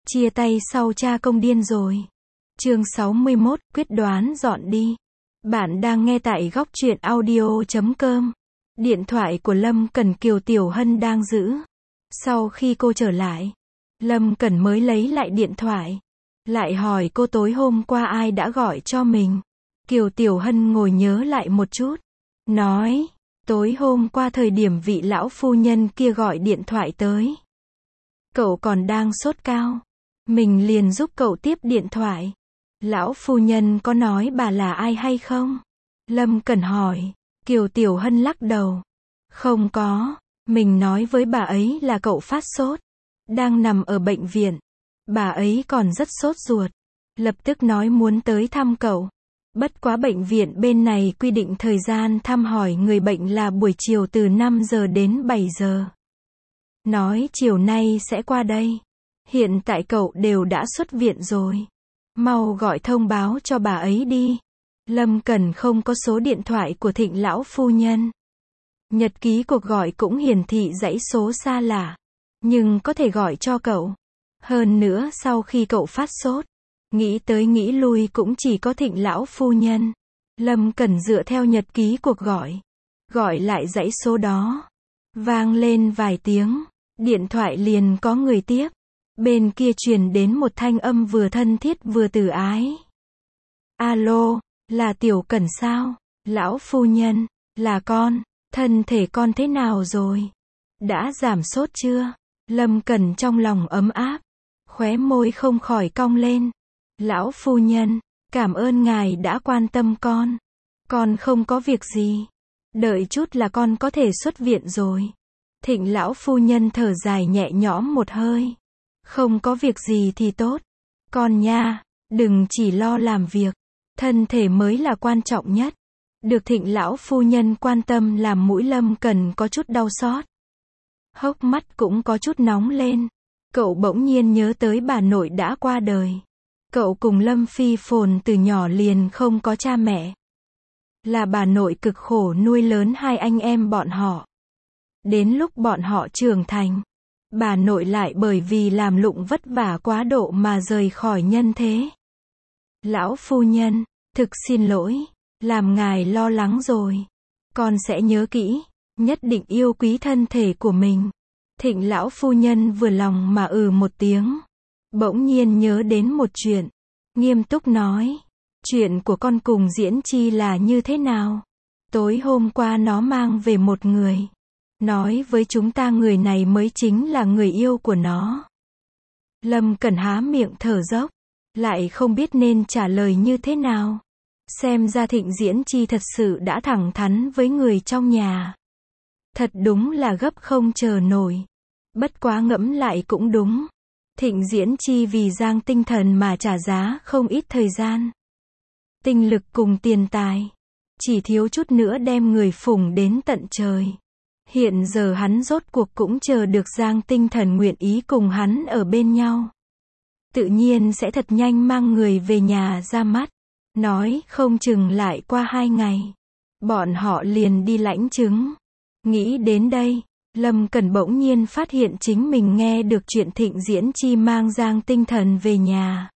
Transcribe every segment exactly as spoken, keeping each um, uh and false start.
Chia tay sau cha công điên rồi. Chương sáu mươi mốt, quyết đoán dọn đi. Bạn đang nghe tại góc truyện audio chấm com. Điện thoại của Lâm Cẩn Kiều Tiểu Hân đang giữ. Sau khi cô trở lại, Lâm Cẩn mới lấy lại điện thoại. Lại hỏi cô tối hôm qua ai đã gọi cho mình. Kiều Tiểu Hân ngồi nhớ lại một chút. Nói, tối hôm qua thời điểm vị lão phu nhân kia gọi điện thoại tới. Cậu còn đang sốt cao. Mình liền giúp cậu tiếp điện thoại. Lão phu nhân có nói bà là ai hay không? Lâm Cẩn hỏi. Kiều Tiểu Hân lắc đầu. Không có, mình nói với bà ấy là cậu phát sốt. Đang nằm ở bệnh viện. Bà ấy còn rất sốt ruột. Lập tức nói muốn tới thăm cậu. Bất quá bệnh viện bên này quy định thời gian thăm hỏi người bệnh là buổi chiều từ năm giờ đến bảy giờ. Nói chiều nay sẽ qua đây. Hiện tại cậu đều đã xuất viện rồi. Mau gọi thông báo cho bà ấy đi. Lâm Cẩn không có số điện thoại của Thịnh lão phu nhân. Nhật ký cuộc gọi cũng hiển thị dãy số xa lạ. Nhưng có thể gọi cho cậu. Hơn nữa sau khi cậu phát sốt, nghĩ tới nghĩ lui cũng chỉ có Thịnh lão phu nhân. Lâm Cẩn dựa theo nhật ký cuộc gọi. Gọi lại dãy số đó. Vang lên vài tiếng. Điện thoại liền có người tiếp. Bên kia truyền đến một thanh âm vừa thân thiết vừa từ ái. Alo, là Tiểu Cẩn sao? Lão phu nhân, là con. Thân thể con thế nào rồi? Đã giảm sốt chưa? Lâm Cẩn trong lòng ấm áp. Khóe môi không khỏi cong lên. Lão phu nhân, cảm ơn ngài đã quan tâm con. Con không có việc gì. Đợi chút là con có thể xuất viện rồi. Thịnh lão phu nhân thở dài nhẹ nhõm một hơi. Không có việc gì thì tốt. Con nha, đừng chỉ lo làm việc. Thân thể mới là quan trọng nhất. Được Thịnh lão phu nhân quan tâm làm mũi Lâm Cẩn có chút đau xót. Hốc mắt cũng có chút nóng lên. Cậu bỗng nhiên nhớ tới bà nội đã qua đời. Cậu cùng Lâm Phi Phồn từ nhỏ liền không có cha mẹ. Là bà nội cực khổ nuôi lớn hai anh em bọn họ. Đến lúc bọn họ trưởng thành, bà nội lại bởi vì làm lụng vất vả quá độ mà rời khỏi nhân thế. Lão phu nhân, thực xin lỗi, làm ngài lo lắng rồi. Con sẽ nhớ kỹ, nhất định yêu quý thân thể của mình. Thịnh lão phu nhân vừa lòng mà ừ một tiếng. Bỗng nhiên nhớ đến một chuyện. Nghiêm túc nói. Chuyện của con cùng Diễn Chi là như thế nào? Tối hôm qua nó mang về một người. Nói với chúng ta người này mới chính là người yêu của nó. Lâm Cẩn há miệng thở dốc. Lại không biết nên trả lời như thế nào. Xem ra Thịnh Diễn Chi thật sự đã thẳng thắn với người trong nhà. Thật đúng là gấp không chờ nổi. Bất quá ngẫm lại cũng đúng. Thịnh Diễn Chi vì Giang Tinh Thần mà trả giá không ít thời gian. Tinh lực cùng tiền tài. Chỉ thiếu chút nữa đem người phủng đến tận trời. Hiện giờ hắn rốt cuộc cũng chờ được Giang Tinh Thần nguyện ý cùng hắn ở bên nhau. Tự nhiên sẽ thật nhanh mang người về nhà ra mắt. Nói không chừng lại qua hai ngày. Bọn họ liền đi lãnh chứng. Nghĩ đến đây, Lâm Cẩn bỗng nhiên phát hiện chính mình nghe được chuyện Thịnh Diễn Chi mang Giang Tinh Thần về nhà.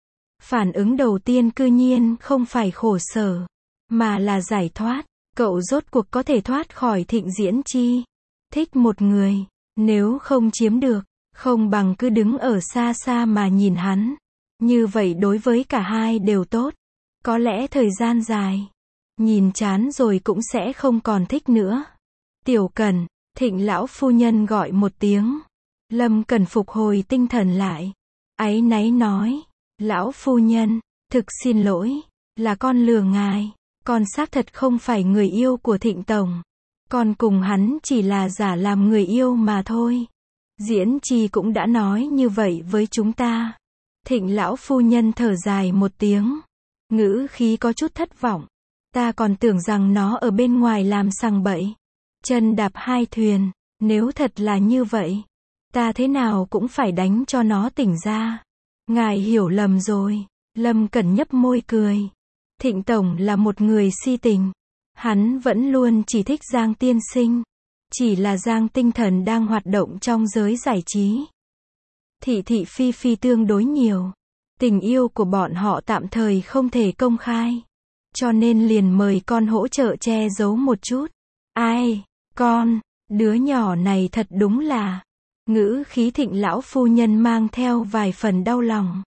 Phản ứng đầu tiên cư nhiên không phải khổ sở, mà là giải thoát. Cậu rốt cuộc có thể thoát khỏi Thịnh Diễn Chi. Thích một người, nếu không chiếm được, không bằng cứ đứng ở xa xa mà nhìn hắn. Như vậy đối với cả hai đều tốt. Có lẽ thời gian dài, nhìn chán rồi cũng sẽ không còn thích nữa. Tiểu Cẩn, Thịnh lão phu nhân gọi một tiếng. Lâm Cẩn phục hồi tinh thần lại. Áy náy nói. Lão phu nhân, thực xin lỗi, là con lừa ngài. Con xác thật không phải người yêu của Thịnh Tổng. Con cùng hắn chỉ là giả làm người yêu mà thôi. Diễn Chi cũng đã nói như vậy với chúng ta. Thịnh lão phu nhân thở dài một tiếng. Ngữ khí có chút thất vọng. Ta còn tưởng rằng nó ở bên ngoài làm sằng bậy. Chân đạp hai thuyền. Nếu thật là như vậy, ta thế nào cũng phải đánh cho nó tỉnh ra. Ngài hiểu lầm rồi. Lâm Cẩn nhấp môi cười. Thịnh Tổng là một người si tình. Hắn vẫn luôn chỉ thích Giang tiên sinh. Chỉ là Giang Tinh Thần đang hoạt động trong giới giải trí. thị thị phi phi tương đối nhiều. Tình yêu của bọn họ tạm thời không thể công khai. Cho nên liền mời con hỗ trợ che giấu một chút. Ai, con, đứa nhỏ này thật đúng là. Ngữ khí Thịnh lão phu nhân mang theo vài phần đau lòng.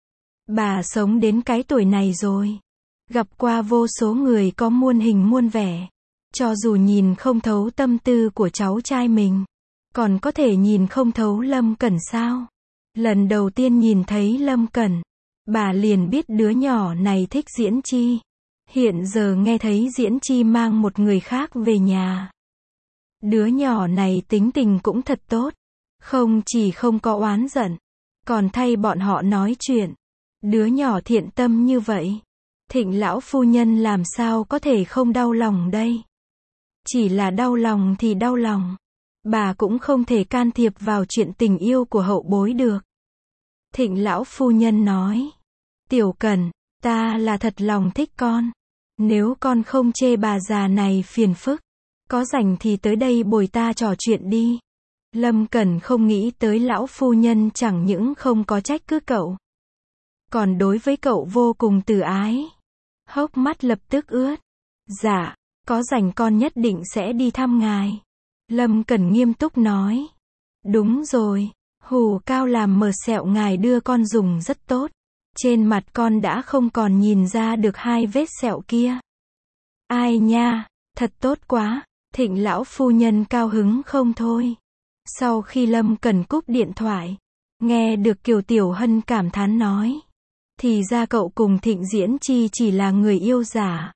Bà sống đến cái tuổi này rồi. Gặp qua vô số người có muôn hình muôn vẻ. Cho dù nhìn không thấu tâm tư của cháu trai mình, còn có thể nhìn không thấu Lâm Cẩn sao? Lần đầu tiên nhìn thấy Lâm Cẩn, bà liền biết đứa nhỏ này thích Diễn Chi. Hiện giờ nghe thấy Diễn Chi mang một người khác về nhà. Đứa nhỏ này tính tình cũng thật tốt. Không chỉ không có oán giận, còn thay bọn họ nói chuyện. Đứa nhỏ thiện tâm như vậy, Thịnh lão phu nhân làm sao có thể không đau lòng đây? Chỉ là đau lòng thì đau lòng. Bà cũng không thể can thiệp vào chuyện tình yêu của hậu bối được. Thịnh lão phu nhân nói. Tiểu Cẩn, ta là thật lòng thích con. Nếu con không chê bà già này phiền phức, có rảnh thì tới đây bồi ta trò chuyện đi. Lâm Cẩn không nghĩ tới lão phu nhân chẳng những không có trách cứ cậu, còn đối với cậu vô cùng từ ái. Hốc mắt lập tức ướt. Dạ, có rảnh con nhất định sẽ đi thăm ngài. Lâm Cẩn nghiêm túc nói. Đúng rồi, hù cao làm mờ sẹo ngài đưa con dùng rất tốt. Trên mặt con đã không còn nhìn ra được hai vết sẹo kia. Ai nha, thật tốt quá. Thịnh lão phu nhân cao hứng không thôi. Sau khi Lâm Cẩn cúp điện thoại, nghe được Kiều Tiểu Hân cảm thán nói. Thì ra cậu cùng Thịnh Diễn Chi chỉ là người yêu giả.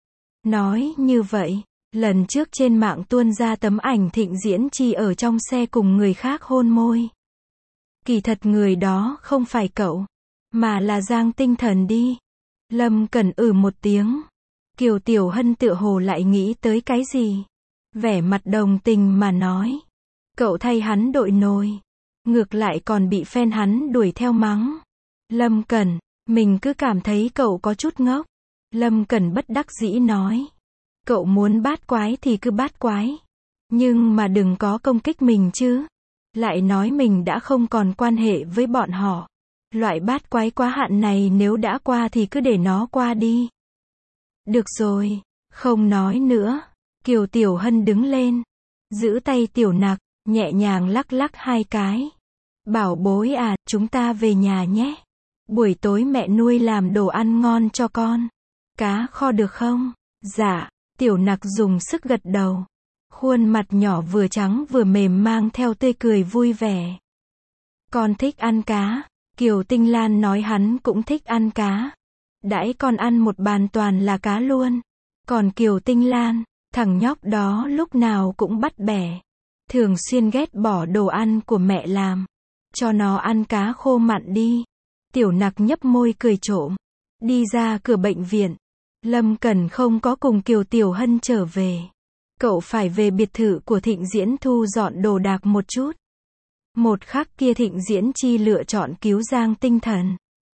Nói như vậy, lần trước trên mạng tuôn ra tấm ảnh Thịnh Diễn Chi ở trong xe cùng người khác hôn môi. Kỳ thật người đó không phải cậu, mà là Giang Tinh Thần đi. Lâm Cẩn ừ một tiếng. Kiều Tiểu Hân tựa hồ lại nghĩ tới cái gì. Vẻ mặt đồng tình mà nói. Cậu thay hắn đội nồi. Ngược lại còn bị fan hắn đuổi theo mắng. Lâm Cẩn, mình cứ cảm thấy cậu có chút ngốc. Lâm Cẩn bất đắc dĩ nói. Cậu muốn bát quái thì cứ bát quái. Nhưng mà đừng có công kích mình chứ. Lại nói mình đã không còn quan hệ với bọn họ. Loại bát quái quá hạn này nếu đã qua thì cứ để nó qua đi. Được rồi, không nói nữa. Kiều Tiểu Hân đứng lên, giữ tay Tiểu Nặc, nhẹ nhàng lắc lắc hai cái. Bảo bối à, chúng ta về nhà nhé. Buổi tối mẹ nuôi làm đồ ăn ngon cho con. Cá kho được không? Dạ, Tiểu Nặc dùng sức gật đầu. Khuôn mặt nhỏ vừa trắng vừa mềm mang theo tươi cười vui vẻ. Con thích ăn cá. Kiều Tinh Lan nói hắn cũng thích ăn cá. Đãi con ăn một bàn toàn là cá luôn. Còn Kiều Tinh Lan, thằng nhóc đó lúc nào cũng bắt bẻ. Thường xuyên ghét bỏ đồ ăn của mẹ làm. Cho nó ăn cá khô mặn đi. Tiểu Nặc nhấp môi cười trộm. Đi ra cửa bệnh viện. Lâm Cẩn không có cùng Kiều Tiểu Hân trở về. Cậu phải về biệt thự của Thịnh Diễn thu dọn đồ đạc một chút. Một khắc kia Thịnh Diễn Chi lựa chọn cứu Giang Tinh Thần.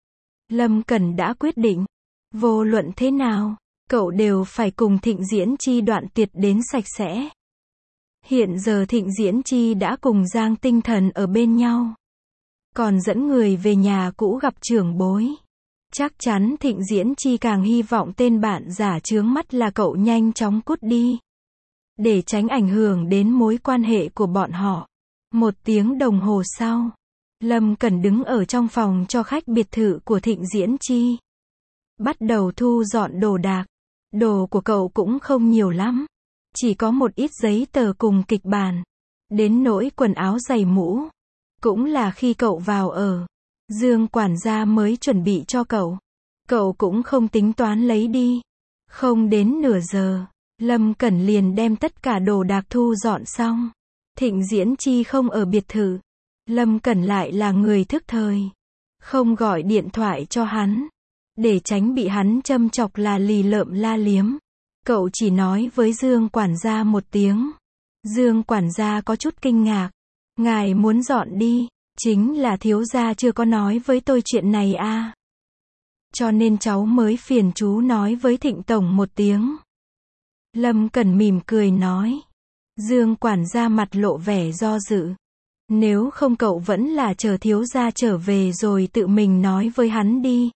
Lâm Cẩn đã quyết định. Vô luận thế nào, cậu đều phải cùng Thịnh Diễn Chi đoạn tuyệt đến sạch sẽ. Hiện giờ Thịnh Diễn Chi đã cùng Giang Tinh Thần ở bên nhau. Còn dẫn người về nhà cũ gặp trưởng bối. Chắc chắn Thịnh Diễn Chi càng hy vọng tên bạn giả chướng mắt là cậu nhanh chóng cút đi. Để tránh ảnh hưởng đến mối quan hệ của bọn họ. Một tiếng đồng hồ sau, Lâm Cẩn đứng ở trong phòng cho khách biệt thự của Thịnh Diễn Chi. Bắt đầu thu dọn đồ đạc. Đồ của cậu cũng không nhiều lắm. Chỉ có một ít giấy tờ cùng kịch bản. Đến nỗi quần áo giày mũ. Cũng là khi cậu vào ở. Dương quản gia mới chuẩn bị cho cậu. Cậu cũng không tính toán lấy đi. Không đến nửa giờ, Lâm Cẩn liền đem tất cả đồ đạc thu dọn xong. Thịnh Diễn Chi không ở biệt thự. Lâm Cẩn lại là người thức thời. Không gọi điện thoại cho hắn. Để tránh bị hắn châm chọc là lì lợm la liếm. Cậu chỉ nói với Dương quản gia một tiếng. Dương quản gia có chút kinh ngạc. Ngài muốn dọn đi. Chính là thiếu gia chưa có nói với tôi chuyện này à. Cho nên cháu mới phiền chú nói với Thịnh Tổng một tiếng. Lâm Cẩn mỉm cười nói. Dương quản gia mặt lộ vẻ do dự. Nếu không cậu vẫn là chờ thiếu gia trở về rồi tự mình nói với hắn đi.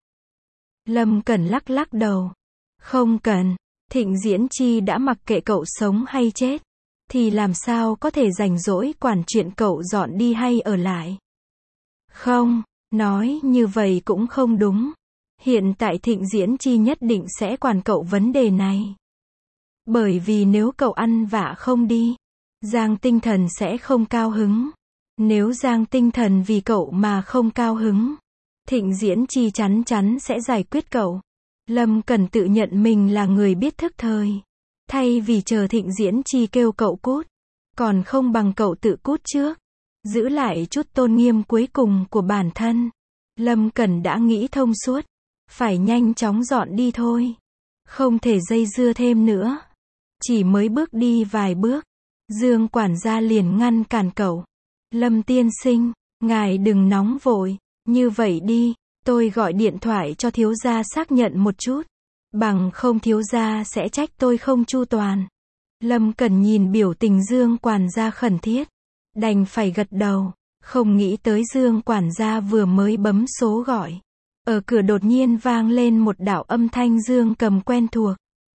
Lâm Cẩn lắc lắc đầu. Không cần, Thịnh Diễn Chi đã mặc kệ cậu sống hay chết, thì làm sao có thể rảnh rỗi quản chuyện cậu dọn đi hay ở lại. Không, nói như vậy cũng không đúng. Hiện tại Thịnh Diễn Chi nhất định sẽ quản cậu vấn đề này. Bởi vì nếu cậu ăn vạ không đi, Giang Tinh Thần sẽ không cao hứng. Nếu Giang Tinh Thần vì cậu mà không cao hứng, Thịnh Diễn Chi chắn chắn sẽ giải quyết cậu. Lâm Cần tự nhận mình là người biết thức thời. Thay vì chờ Thịnh Diễn Chi kêu cậu cút, còn không bằng cậu tự cút trước. Giữ lại chút tôn nghiêm cuối cùng của bản thân. Lâm Cẩn đã nghĩ thông suốt. Phải nhanh chóng dọn đi thôi. Không thể dây dưa thêm nữa. Chỉ mới bước đi vài bước, Dương quản gia liền ngăn cản cậu. Lâm tiên sinh, ngài đừng nóng vội. Như vậy đi, tôi gọi điện thoại cho thiếu gia xác nhận một chút. Bằng không thiếu gia sẽ trách tôi không chu toàn. Lâm Cẩn nhìn biểu tình Dương quản gia khẩn thiết, đành phải gật đầu. Không nghĩ tới Dương quản gia vừa mới bấm số gọi, ở cửa đột nhiên vang lên một đạo âm thanh Dương cầm quen thuộc.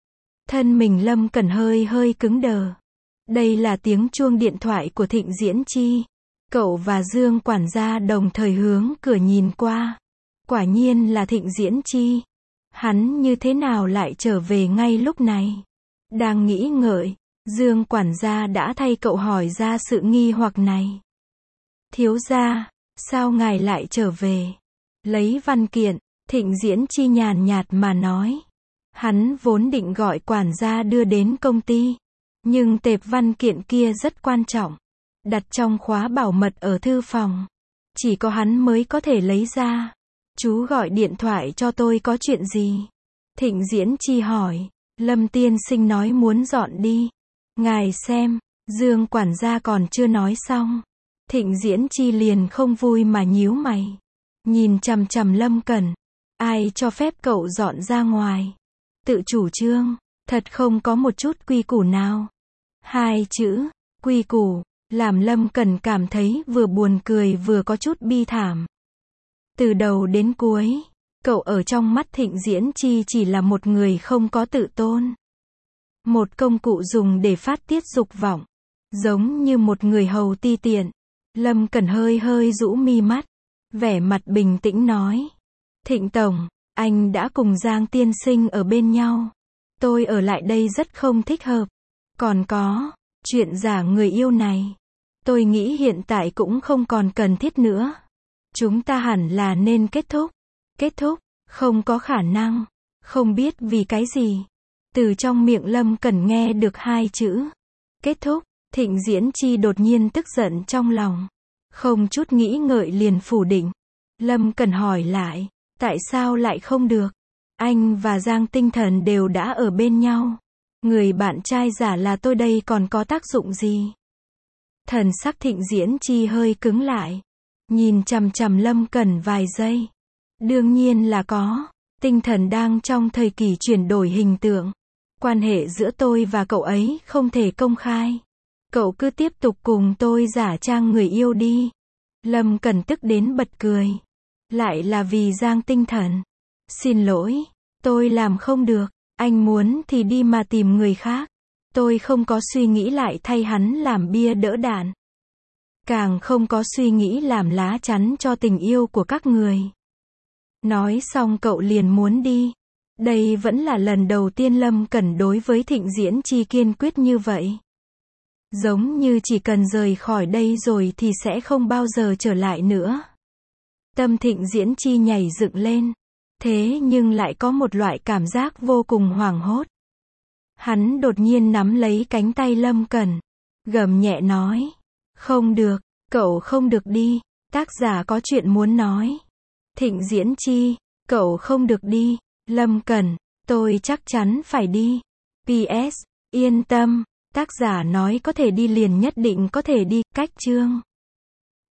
Thân mình Lâm Cẩn hơi hơi cứng đờ. Đây là tiếng chuông điện thoại của Thịnh Diễn Chi. Cậu và Dương quản gia đồng thời hướng cửa nhìn qua. Quả nhiên là Thịnh Diễn Chi. Hắn như thế nào lại trở về ngay lúc này? Đang nghĩ ngợi, Dương quản gia đã thay cậu hỏi ra sự nghi hoặc này. Thiếu gia, sao ngài lại trở về? Lấy văn kiện, Thịnh Diễn Chi nhàn nhạt mà nói. Hắn vốn định gọi quản gia đưa đến công ty, nhưng tệp văn kiện kia rất quan trọng, đặt trong khóa bảo mật ở thư phòng. Chỉ có hắn mới có thể lấy ra. Chú gọi điện thoại cho tôi có chuyện gì? Thịnh Diễn Chi hỏi. Lâm tiên sinh nói muốn dọn đi. Ngài xem, Dương quản gia còn chưa nói xong. Thịnh Diễn Chi liền không vui mà nhíu mày. Nhìn chằm chằm Lâm Cẩn. Ai cho phép cậu dọn ra ngoài? Tự chủ trương, thật không có một chút quy củ nào. Hai chữ, quy củ, làm Lâm Cẩn cảm thấy vừa buồn cười vừa có chút bi thảm. Từ đầu đến cuối, cậu ở trong mắt Thịnh Diễn Chi chỉ là một người không có tự tôn. Một công cụ dùng để phát tiết dục vọng. Giống như một người hầu ti tiện. Lâm Cẩn hơi hơi rũ mi mắt. Vẻ mặt bình tĩnh nói. Thịnh Tổng, anh đã cùng Giang tiên sinh ở bên nhau. Tôi ở lại đây rất không thích hợp. Còn có, chuyện giả người yêu này. Tôi nghĩ hiện tại cũng không còn cần thiết nữa. Chúng ta hẳn là nên kết thúc. Kết thúc, không có khả năng. Không biết vì cái gì. Từ trong miệng Lâm Cẩn nghe được hai chữ. Kết thúc, Thịnh Diễn Chi đột nhiên tức giận trong lòng. Không chút nghĩ ngợi liền phủ định. Lâm Cẩn hỏi lại. Tại sao lại không được? Anh và Giang Tinh Thần đều đã ở bên nhau. Người bạn trai giả là tôi đây còn có tác dụng gì? Thần sắc Thịnh Diễn Chi hơi cứng lại. Nhìn chằm chằm Lâm Cẩn vài giây. Đương nhiên là có. Tinh Thần đang trong thời kỳ chuyển đổi hình tượng. Quan hệ giữa tôi và cậu ấy không thể công khai. Cậu cứ tiếp tục cùng tôi giả trang người yêu đi. Lâm Cẩn tức đến bật cười. Lại là vì Giang Tinh Thần. Xin lỗi, tôi làm không được. Anh muốn thì đi mà tìm người khác. Tôi không có suy nghĩ lại thay hắn làm bia đỡ đạn. Càng không có suy nghĩ làm lá chắn cho tình yêu của các người. Nói xong cậu liền muốn đi. Đây vẫn là lần đầu tiên Lâm Cẩn đối với Thịnh Diễn Chi kiên quyết như vậy. Giống như chỉ cần rời khỏi đây rồi thì sẽ không bao giờ trở lại nữa. Tâm Thịnh Diễn Chi nhảy dựng lên. Thế nhưng lại có một loại cảm giác vô cùng hoảng hốt. Hắn đột nhiên nắm lấy cánh tay Lâm Cẩn. Gầm nhẹ nói. Không được, cậu không được đi. Tác giả có chuyện muốn nói. Thịnh Diễn Chi, cậu không được đi. Lâm Cẩn, tôi chắc chắn phải đi. pê ét, yên tâm. Tác giả nói có thể đi liền nhất định có thể đi. Cách chương